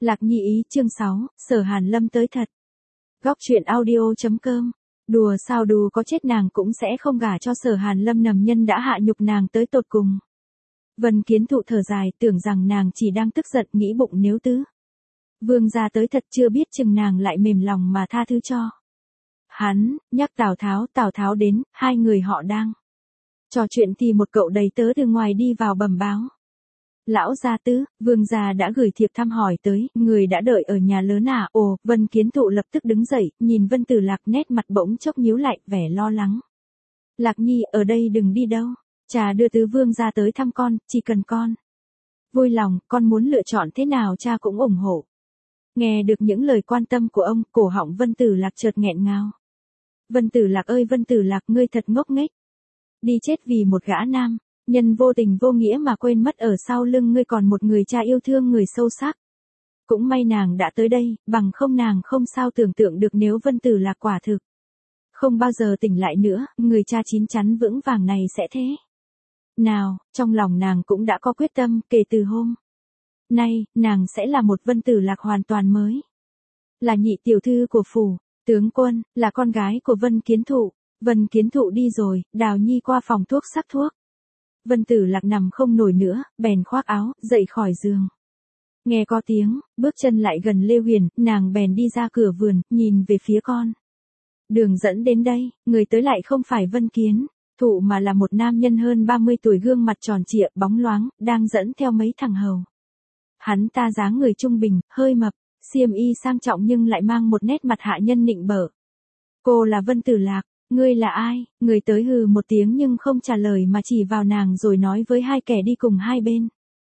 Lạc Nhi ý chương 6, Sở Hàn Lâm tới thật. Góc truyện audio.com. Đùa sao đù có chết nàng cũng sẽ không gả cho Sở Hàn Lâm nầm nhân đã hạ nhục nàng tới tột cùng. Vân Kiến Thụ thở dài tưởng rằng nàng chỉ đang tức giận nghĩ bụng nếu tứ. Vương gia tới thật chưa biết chừng nàng lại mềm lòng mà tha thứ cho. Hắn, nhắc Tào Tháo đến, hai người họ đang trò chuyện thì một cậu đầy tớ từ ngoài đi vào bẩm báo. Lão gia tứ, vương gia đã gửi thiệp thăm hỏi tới, người đã đợi ở nhà lớn à? Ồ, Vân Kiến Thụ lập tức đứng dậy, nhìn Vân Tử Lạc nét mặt bỗng chốc nhíu lại, vẻ lo lắng. Lạc Nhi, ở đây đừng đi đâu. Cha đưa tứ vương gia tới thăm con, chỉ cần con vui lòng, con muốn lựa chọn thế nào cha cũng ủng hộ. Nghe được những lời quan tâm của ông, cổ họng Vân Tử Lạc chợt nghẹn ngào. Vân Tử Lạc ơi Vân Tử Lạc, ngươi thật ngốc nghếch. Đi chết vì một gã nam nhân vô tình vô nghĩa mà quên mất ở sau lưng ngươi còn một người cha yêu thương người sâu sắc. Cũng may nàng đã tới đây, bằng không nàng không sao tưởng tượng được nếu Vân Tử Lạc quả thực không bao giờ tỉnh lại nữa, người cha chín chắn vững vàng này sẽ thế nào. Trong lòng nàng cũng đã có quyết tâm, kể từ hôm nay, nàng sẽ là một Vân Tử Lạc hoàn toàn mới. Là nhị tiểu thư của phủ tướng quân, là con gái của Vân Kiến Thụ. Vân Kiến Thụ đi rồi, Đào Nhi qua phòng thuốc sắc thuốc. Vân Tử Lạc nằm không nổi nữa, bèn khoác áo, dậy khỏi giường. Nghe có tiếng, bước chân lại gần Lê Huyền, nàng bèn đi ra cửa vườn, nhìn về phía con đường dẫn đến đây, người tới lại không phải Vân Kiến Thụ mà là một nam nhân hơn 30 tuổi, gương mặt tròn trịa, bóng loáng, đang dẫn theo mấy thằng hầu. Hắn ta dáng người trung bình, hơi mập, xiêm y sang trọng nhưng lại mang một nét mặt hạ nhân nịnh bợ. Cô là Vân Tử Lạc. Ngươi là ai? Người tới hừ một tiếng nhưng không trả lời mà chỉ vào nàng rồi nói với hai kẻ đi cùng hai bên.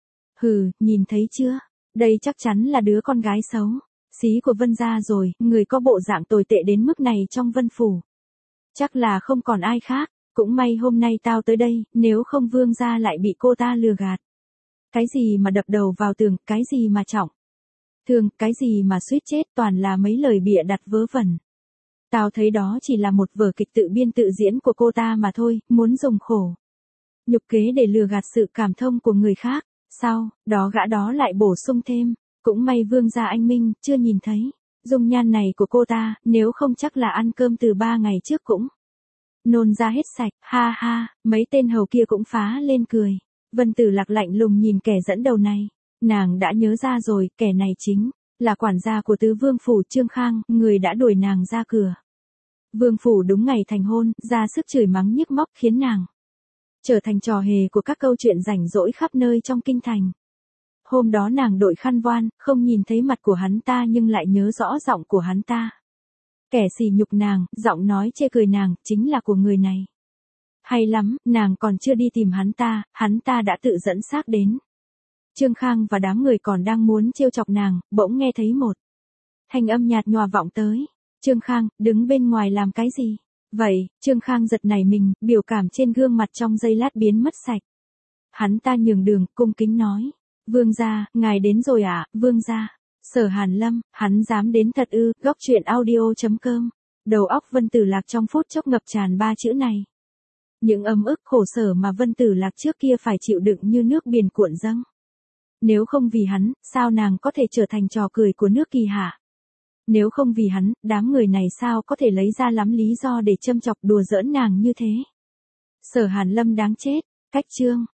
Hừ, nhìn thấy chưa? Đây chắc chắn là đứa con gái xấu xí của Vân gia rồi, người có bộ dạng tồi tệ đến mức này trong Vân phủ. Chắc là không còn ai khác, cũng may hôm nay tao tới đây, nếu không vương gia lại bị cô ta lừa gạt. Cái gì mà đập đầu vào tường, cái gì mà trọng thương, cái gì mà suýt chết, toàn là mấy lời bịa đặt vớ vẩn. Tao thấy đó chỉ là một vở kịch tự biên tự diễn của cô ta mà thôi, muốn dùng khổ nhục kế để lừa gạt sự cảm thông của người khác. Sau đó gã đó lại bổ sung thêm, cũng may vương gia anh minh chưa nhìn thấy dung nhan này của cô ta, nếu không chắc là ăn cơm từ 3 ngày trước cũng nôn ra hết sạch. Ha ha, mấy tên hầu kia cũng phá lên cười. Vân Tử Lạc lạnh lùng nhìn kẻ dẫn đầu này, nàng đã nhớ ra rồi, kẻ này chính là quản gia của tứ vương phủ Trương Khang, người đã đuổi nàng ra cửa vương phủ đúng ngày thành hôn, ra sức chửi mắng nhức móc khiến nàng trở thành trò hề của các câu chuyện rảnh rỗi khắp nơi trong kinh thành. Hôm đó nàng đội khăn voan, không nhìn thấy mặt của hắn ta nhưng lại nhớ rõ giọng của hắn ta. Kẻ sỉ nhục nàng, giọng nói chê cười nàng, chính là của người này. Hay lắm, nàng còn chưa đi tìm hắn ta đã tự dẫn xác đến. Trương Khang và đám người còn đang muốn trêu chọc nàng, bỗng nghe thấy một thanh âm nhạt nhòa vọng tới. Trương Khang, đứng bên ngoài làm cái gì? Vậy, Trương Khang giật nảy mình, biểu cảm trên gương mặt trong giây lát biến mất sạch. Hắn ta nhường đường, cung kính nói. Vương gia, ngài đến rồi à? Vương gia. Sở Hàn Lâm, hắn dám đến thật ư? Góc truyện audio.com. Đầu óc Vân Tử Lạc trong phút chốc ngập tràn 3 chữ này. Những ấm ức khổ sở mà Vân Tử Lạc trước kia phải chịu đựng như nước biển cuộn dâng. Nếu không vì hắn, sao nàng có thể trở thành trò cười của nước Kỳ hả? Nếu không vì hắn, đám người này sao có thể lấy ra lắm lý do để châm chọc đùa giỡn nàng như thế? Sở Hàn Lâm đáng chết. Cách chương